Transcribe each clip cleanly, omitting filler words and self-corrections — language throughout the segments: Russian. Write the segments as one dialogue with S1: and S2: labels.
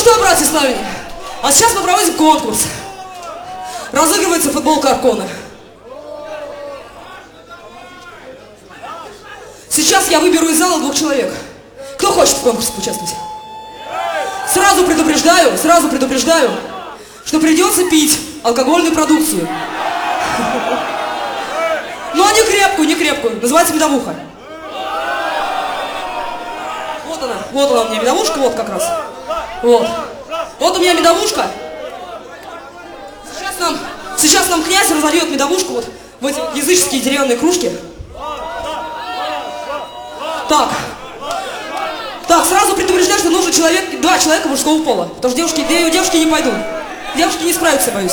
S1: что, братья славяне, а сейчас мы проводим конкурс. Разыгрывается футболка Аркона. Сейчас я выберу из зала 2 человек. Кто хочет в конкурсе поучаствовать? Сразу предупреждаю, что придется пить алкогольную продукцию. Но не крепкую, называется медовуха. Вот она у меня медовушка, вот как раз. Вот у меня медовушка. Сейчас нам князь разольет медовушку вот в эти языческие деревянные кружки. Так, сразу предупреждаю, что нужно 2 человека мужского пола. Потому что девушки не пойдут. Девушки не справятся, боюсь.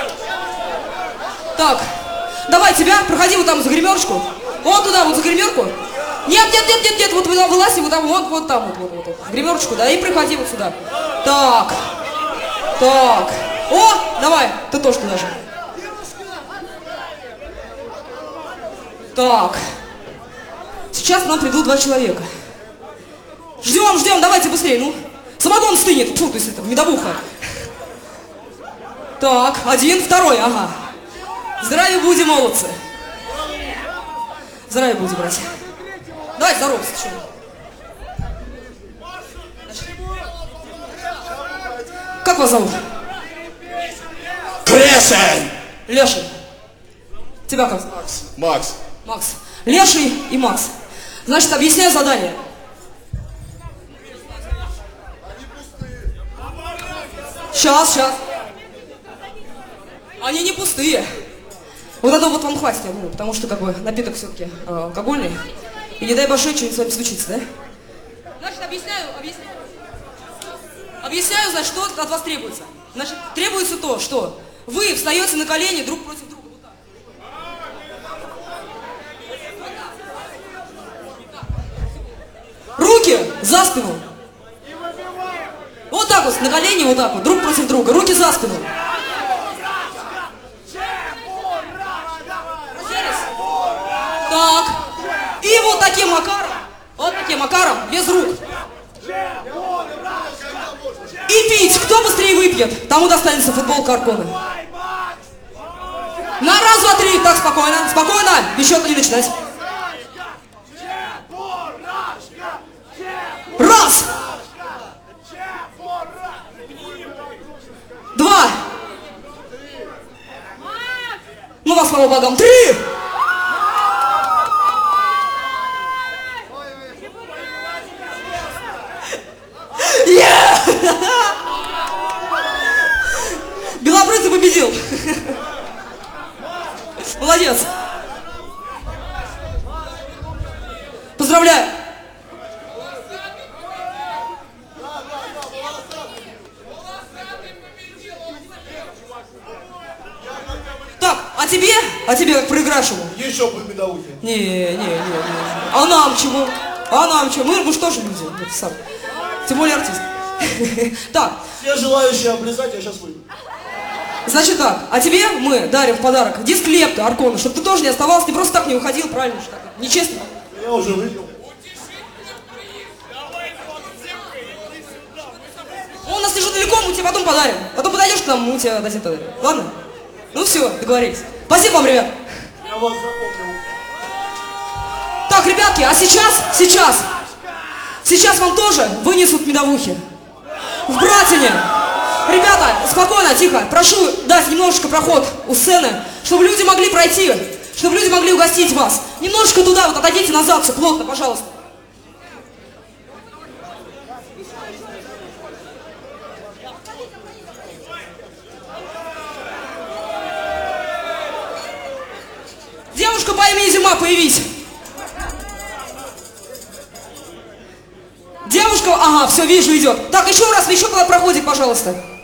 S1: Так, давай тебя, проходи вот там за гримерочку. Вот туда, вот за гримерку. Нет, вот вылазь, вот там, вот там, вот. Гримерочку, да, и приходи вот сюда. Так. О, давай, ты тоже туда же. Так. Сейчас к нам придут 2 человека. Ждем, давайте быстрее, ну. Самогон стынет, фу, то есть это медовуха. Так, 1, 2, ага. Здравия будем, молодцы. Здравия будем, братья. Давайте здороваться, что. Как вас зовут?
S2: Леший!
S1: Леший. Тебя как?
S2: Макс.
S1: Макс. Леший и Макс. Значит, объясняю задание. Сейчас. Они не пустые. Вот это вот вам хватит, я думаю, потому что как бы напиток все-таки алкогольный. И не дай боже, что-нибудь с вами случится, да? Значит, объясняю, значит, что от вас требуется. Значит, требуется то, что вы встаете на колени друг против друга. Вот так. Руки за спину. Вот так вот, на колени, вот так вот, друг против друга. Руки за спину. Так. И вот таким макаром, без рук. И пить. Кто быстрее выпьет, тому достанется футболка Аркона. На раз, 2, 3. Так, спокойно. Без счета не начинать. Раз. 2. Ну вас, слава богам. 3. Белобрысый победил. Молодец. Поздравляю. Так, а тебе как проигравшему?
S2: Еще по медовухе.
S1: Не. А нам чего? Мы что же люди? Тем более артист. Так.
S2: Все желающие облизать, я сейчас выйду.
S1: Значит так, а тебе мы дарим в подарок диск Лепта Аркона, чтобы ты тоже не оставался, ты просто так не уходил, правильно? Нечестно.
S2: Я уже выпил.
S1: Он у нас лежит далеко, мы тебе потом подарим. Потом подойдешь к нам, мы тебе дадим подарим. Ладно? Ну все, договорились. Спасибо вам, ребят.
S2: Я вас запомнил.
S1: Так, ребятки, а сейчас вам тоже вынесут медовухи. В Братине. Ребята, спокойно, тихо. Прошу дать немножечко проход у сцены, чтобы люди могли пройти, чтобы люди могли угостить вас. Немножечко туда, вот отойдите назад, все плотно, пожалуйста. Девушка по имени Зима, появись. Девушка, ага, все, вижу, идет. Так, еще раз, еще проходит, пожалуйста.